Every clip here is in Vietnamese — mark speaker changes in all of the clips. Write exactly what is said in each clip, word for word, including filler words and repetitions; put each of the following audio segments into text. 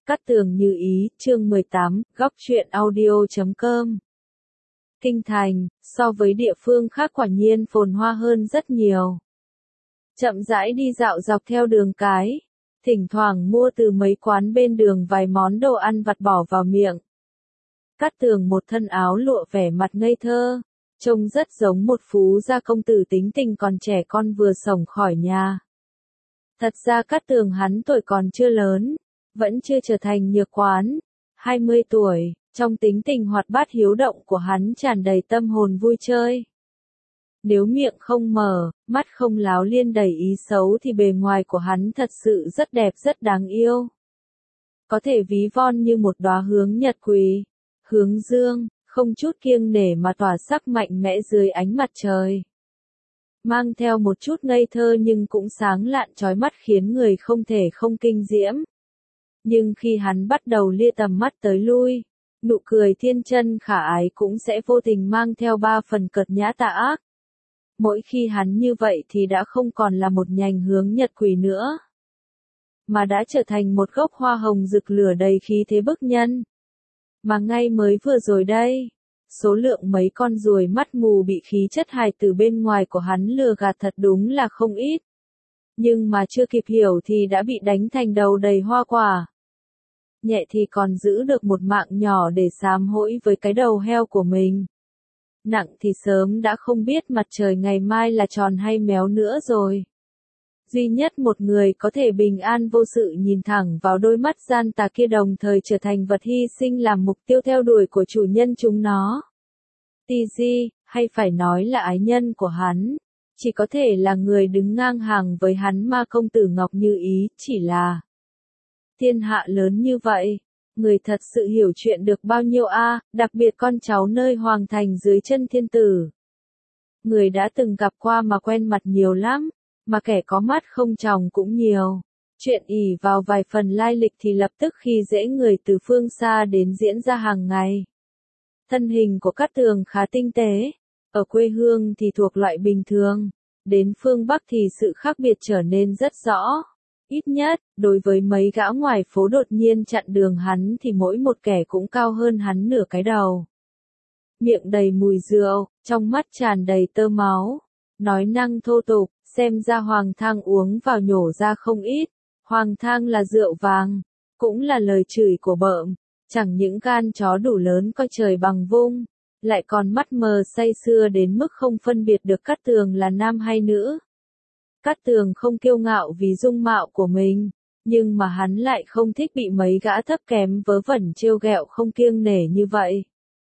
Speaker 1: Cát Tường Như Ý, chương mười tám, góc truyện audio chấm com. Kinh thành, so với địa phương khác quả nhiên phồn hoa hơn rất nhiều. Chậm rãi đi dạo dọc theo đường cái, thỉnh thoảng mua từ mấy quán bên đường vài món đồ ăn vặt bỏ vào miệng. Cát Tường một thân áo lụa vẻ mặt ngây thơ, trông rất giống một phú gia công tử tính tình còn trẻ con vừa xổng khỏi nhà. Thật ra Cát Tường hắn tuổi còn chưa lớn, vẫn chưa trở thành nhược quán, hai mươi tuổi, trong tính tình hoạt bát hiếu động của hắn tràn đầy tâm hồn vui chơi. Nếu miệng không mở, mắt không láo liên đầy ý xấu thì bề ngoài của hắn thật sự rất đẹp rất đáng yêu. Có thể ví von như một đóa hướng nhật quỳ, hướng dương, không chút kiêng nể mà tỏa sắc mạnh mẽ dưới ánh mặt trời. Mang theo một chút ngây thơ nhưng cũng sáng lạn chói mắt khiến người không thể không kinh diễm. Nhưng khi hắn bắt đầu lia tầm mắt tới lui, nụ cười thiên chân khả ái cũng sẽ vô tình mang theo ba phần cợt nhã tà ác. Mỗi khi hắn như vậy thì đã không còn là một nhành hướng nhật quỳ nữa, mà đã trở thành một gốc hoa hồng rực lửa đầy khí thế bức nhân. Mà ngay mới vừa rồi đây, số lượng mấy con ruồi mắt mù bị khí chất hài từ bên ngoài của hắn lừa gạt thật đúng là không ít. Nhưng mà chưa kịp hiểu thì đã bị đánh thành đầu đầy hoa quả. Nhẹ thì còn giữ được một mạng nhỏ để sám hối với cái đầu heo của mình. Nặng thì sớm đã không biết mặt trời ngày mai là tròn hay méo nữa rồi. Duy nhất một người có thể bình an vô sự nhìn thẳng vào đôi mắt gian tà kia đồng thời trở thành vật hy sinh làm mục tiêu theo đuổi của chủ nhân chúng nó. Tiji, hay phải nói là ái nhân của hắn, chỉ có thể là người đứng ngang hàng với hắn mà công tử Ngọc Như Ý, chỉ là thiên hạ lớn như vậy, người thật sự hiểu chuyện được bao nhiêu a, à, đặc biệt con cháu nơi hoàng thành dưới chân thiên tử. Người đã từng gặp qua mà quen mặt nhiều lắm, mà kẻ có mắt không tròng cũng nhiều. Chuyện ỷ vào vài phần lai lịch thì lập tức khi dễ người từ phương xa đến diễn ra hàng ngày. Thân hình của Cát Tường khá tinh tế, ở quê hương thì thuộc loại bình thường, đến phương Bắc thì sự khác biệt trở nên rất rõ. Ít nhất, đối với mấy gã ngoài phố đột nhiên chặn đường hắn thì mỗi một kẻ cũng cao hơn hắn nửa cái đầu. Miệng đầy mùi rượu, trong mắt tràn đầy tơ máu, nói năng thô tục, xem ra Hoàng Thang uống vào nhổ ra không ít. Hoàng Thang là rượu vàng, cũng là lời chửi của bợm, chẳng những gan chó đủ lớn coi trời bằng vung, lại còn mắt mờ say sưa đến mức không phân biệt được Cát Tường là nam hay nữ. Cát Tường không kiêu ngạo vì dung mạo của mình, nhưng mà hắn lại không thích bị mấy gã thấp kém vớ vẩn trêu ghẹo không kiêng nể như vậy.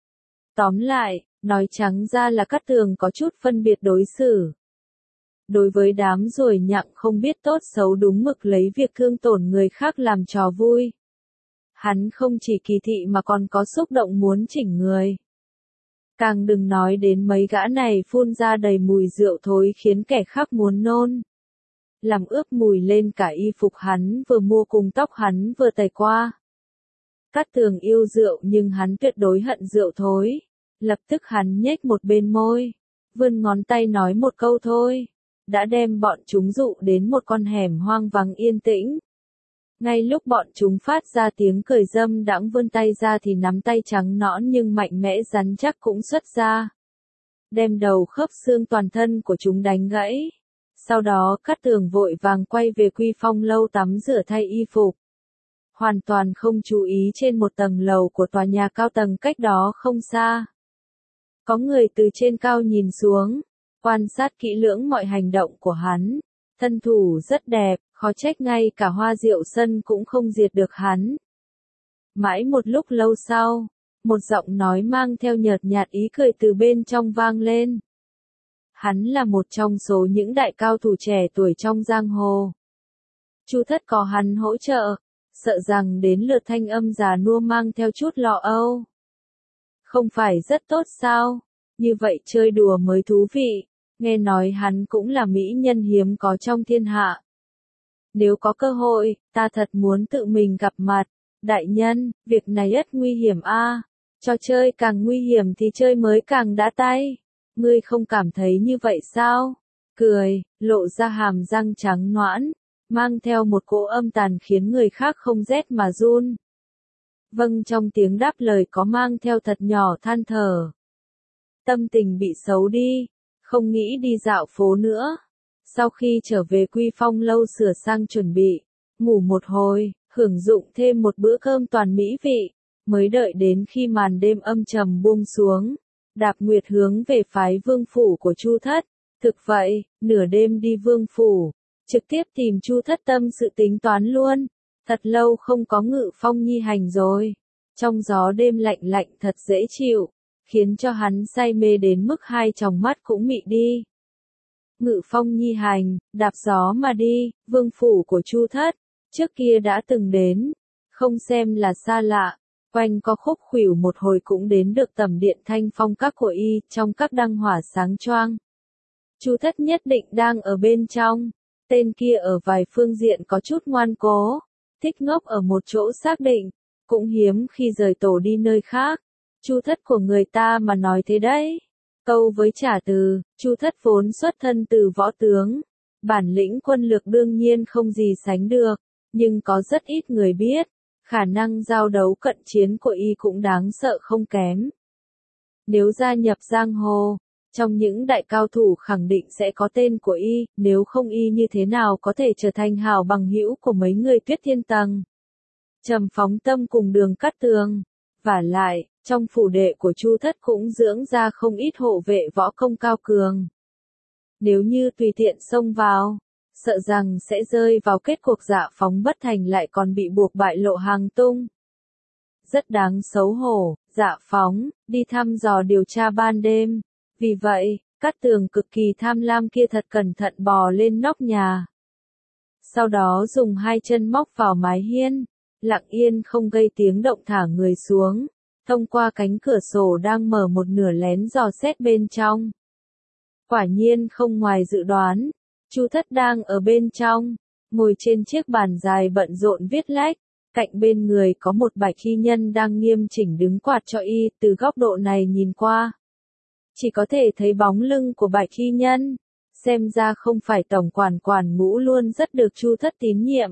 Speaker 1: Tóm lại, nói trắng ra là Cát Tường có chút phân biệt đối xử. Đối với đám ruồi nhặng không biết tốt xấu đúng mực lấy việc thương tổn người khác làm trò vui, hắn không chỉ kỳ thị mà còn có xúc động muốn chỉnh người. Càng đừng nói đến mấy gã này phun ra đầy mùi rượu thối khiến kẻ khác muốn nôn. Làm ướp mùi lên cả y phục hắn vừa mua cùng tóc hắn vừa tẩy qua. Cát Tường yêu rượu nhưng hắn tuyệt đối hận rượu thối. Lập tức hắn nhếch một bên môi, vươn ngón tay nói một câu thôi, đã đem bọn chúng dụ đến một con hẻm hoang vắng yên tĩnh. Ngay lúc bọn chúng phát ra tiếng cười dâm đãng vươn tay ra thì nắm tay trắng nõn nhưng mạnh mẽ rắn chắc cũng xuất ra. Đem đầu khớp xương toàn thân của chúng đánh gãy. Sau đó Cát Tường vội vàng quay về Quy Phong lâu tắm rửa thay y phục. Hoàn toàn không chú ý trên một tầng lầu của tòa nhà cao tầng cách đó không xa. Có người từ trên cao nhìn xuống, quan sát kỹ lưỡng mọi hành động của hắn. Thân thủ rất đẹp, khó trách ngay cả Hoa Diệu Sân cũng không diệt được hắn. Mãi một lúc lâu sau, một giọng nói mang theo nhợt nhạt ý cười từ bên trong vang lên. Hắn là một trong số những đại cao thủ trẻ tuổi trong giang hồ. Chu Thất có hắn hỗ trợ, sợ rằng đến lượt thanh âm già nua mang theo chút lo âu. Không phải rất tốt sao? Như vậy chơi đùa mới thú vị. Nghe nói hắn cũng là mỹ nhân hiếm có trong thiên hạ. Nếu có cơ hội, ta thật muốn tự mình gặp mặt. Đại nhân, việc này rất nguy hiểm a. À. Trò chơi càng nguy hiểm thì chơi mới càng đã tay. Ngươi không cảm thấy như vậy sao? Cười, lộ ra hàm răng trắng nõn, mang theo một cỗ âm tàn khiến người khác không rét mà run. Vâng, trong tiếng đáp lời có mang theo thật nhỏ than thở. Tâm tình bị xấu đi, không nghĩ đi dạo phố nữa. Sau khi trở về Quy Phong lâu sửa sang chuẩn bị, ngủ một hồi, hưởng dụng thêm một bữa cơm toàn mỹ vị, mới đợi đến khi màn đêm âm trầm buông xuống, Đạp Nguyệt hướng về phái vương phủ của Chu Thất. Thực vậy, nửa đêm đi vương phủ, trực tiếp tìm Chu Thất tâm sự tính toán luôn. Thật lâu không có Ngự Phong nhi hành rồi. Trong gió đêm lạnh lạnh thật dễ chịu, khiến cho hắn say mê đến mức hai tròng mắt cũng mị đi. Ngự Phong nhi hành, đạp gió mà đi, vương phủ của Chu Thất, trước kia đã từng đến, không xem là xa lạ, quanh co khúc khuỷu một hồi cũng đến được tầm điện thanh phong các của y, trong các đăng hỏa sáng choang. Chu Thất nhất định đang ở bên trong, tên kia ở vài phương diện có chút ngoan cố, thích ngốc ở một chỗ xác định, cũng hiếm khi rời tổ đi nơi khác. Chu Thất của người ta mà nói thế đấy. Câu với trả từ, Chu Thất vốn xuất thân từ võ tướng, bản lĩnh quân lược đương nhiên không gì sánh được, nhưng có rất ít người biết, khả năng giao đấu cận chiến của y cũng đáng sợ không kém. Nếu gia nhập giang hồ, trong những đại cao thủ khẳng định sẽ có tên của y, nếu không y như thế nào có thể trở thành hảo bằng hữu của mấy người Tuyết Thiên Tầng. Trầm Phóng Tâm cùng Đường Cát Tường. Vả lại, trong phủ đệ của Chu Thất cũng dưỡng ra không ít hộ vệ võ công cao cường. Nếu như tùy tiện xông vào, sợ rằng sẽ rơi vào kết cuộc Dạ Phóng bất thành lại còn bị buộc bại lộ hàng tung. Rất đáng xấu hổ, Dạ Phóng, đi thăm dò điều tra ban đêm. Vì vậy, Cát Tường cực kỳ tham lam kia thật cẩn thận bò lên nóc nhà. Sau đó dùng hai chân móc vào mái hiên, lặng yên không gây tiếng động thả người xuống, thông qua cánh cửa sổ đang mở một nửa lén dò xét bên trong. Quả nhiên không ngoài dự đoán, Chu Thất đang ở bên trong, ngồi trên chiếc bàn dài bận rộn viết lách, cạnh bên người có một bạch y nhân đang nghiêm chỉnh đứng quạt cho y, từ góc độ này nhìn qua. Chỉ có thể thấy bóng lưng của bạch y nhân, xem ra không phải tổng quản quản ngũ luôn rất được Chu Thất tín nhiệm.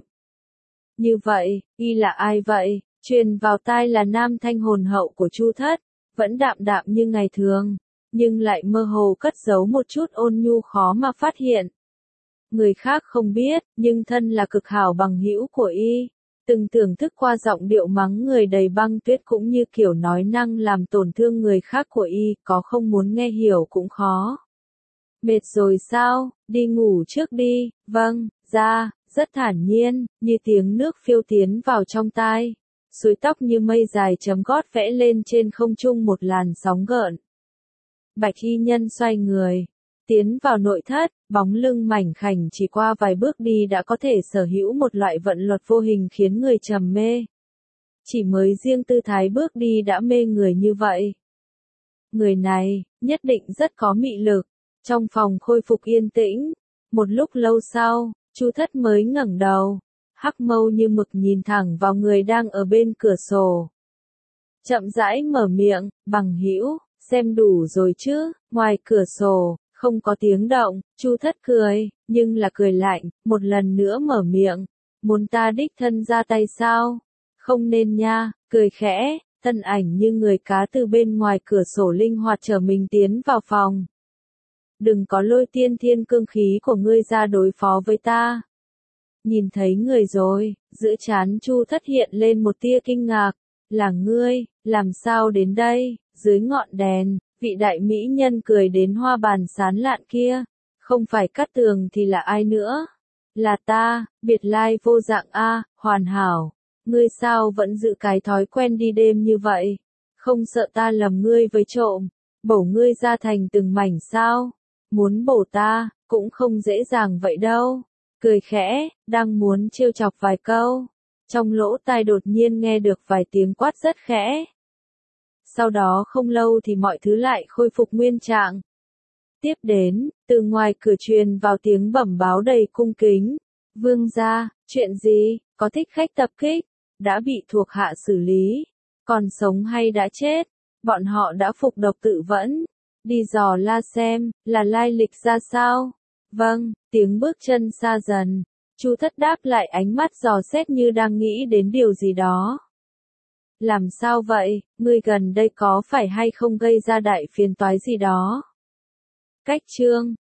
Speaker 1: Như vậy, y là ai vậy? Truyền vào tai là nam thanh hồn hậu của Chu Thất, vẫn đạm đạm như ngày thường, nhưng lại mơ hồ cất giấu một chút ôn nhu khó mà phát hiện. Người khác không biết, nhưng thân là cực hảo bằng hữu của y, từng thưởng thức qua giọng điệu mắng người đầy băng tuyết cũng như kiểu nói năng làm tổn thương người khác của y, có không muốn nghe hiểu cũng khó. Mệt rồi sao, đi ngủ trước đi, vâng, ra, rất thản nhiên, như tiếng nước phiêu tiến vào trong tai. Suối tóc như mây dài chấm gót vẽ lên trên không trung một làn sóng gợn. Bạch y nhân xoay người, tiến vào nội thất, bóng lưng mảnh khảnh chỉ qua vài bước đi đã có thể sở hữu một loại vận luật vô hình khiến người trầm mê. Chỉ mới riêng tư thái bước đi đã mê người như vậy. Người này, nhất định rất có mị lực. Trong phòng khôi phục yên tĩnh, một lúc lâu sau, Chu Thất mới ngẩng đầu, hắc mâu như mực nhìn thẳng vào người đang ở bên cửa sổ. Chậm rãi mở miệng, bằng hữu, xem đủ rồi chứ, ngoài cửa sổ, không có tiếng động, Chu Thất cười, nhưng là cười lạnh, một lần nữa mở miệng, muốn ta đích thân ra tay sao? Không nên nha, cười khẽ, thân ảnh như người cá từ bên ngoài cửa sổ linh hoạt trở mình tiến vào phòng. Đừng có lôi tiên thiên cương khí của ngươi ra đối phó với ta. Nhìn thấy người rồi, giữa trán Chu Thất hiện lên một tia kinh ngạc, là ngươi, làm sao đến đây, dưới ngọn đèn, vị đại mỹ nhân cười đến hoa bàn sán lạn kia, không phải Cát Tường thì là ai nữa? Là ta, biệt lai vô dạng a, hoàn hảo, ngươi sao vẫn giữ cái thói quen đi đêm như vậy, không sợ ta lầm ngươi với trộm, bổ ngươi ra thành từng mảnh sao? Muốn bổ ta, cũng không dễ dàng vậy đâu. Cười khẽ, đang muốn trêu chọc vài câu. Trong lỗ tai đột nhiên nghe được vài tiếng quát rất khẽ. Sau đó không lâu thì mọi thứ lại khôi phục nguyên trạng. Tiếp đến, từ ngoài cửa truyền vào tiếng bẩm báo đầy cung kính. Vương gia, chuyện gì, có thích khách tập kích, đã bị thuộc hạ xử lý, còn sống hay đã chết, bọn họ đã phục độc tự vẫn. Đi dò la xem, là lai lịch ra sao? Vâng, tiếng bước chân xa dần. Chu Thất đáp lại ánh mắt dò xét như đang nghĩ đến điều gì đó. Làm sao vậy, ngươi gần đây có phải hay không gây ra đại phiền toái gì đó? Cách chương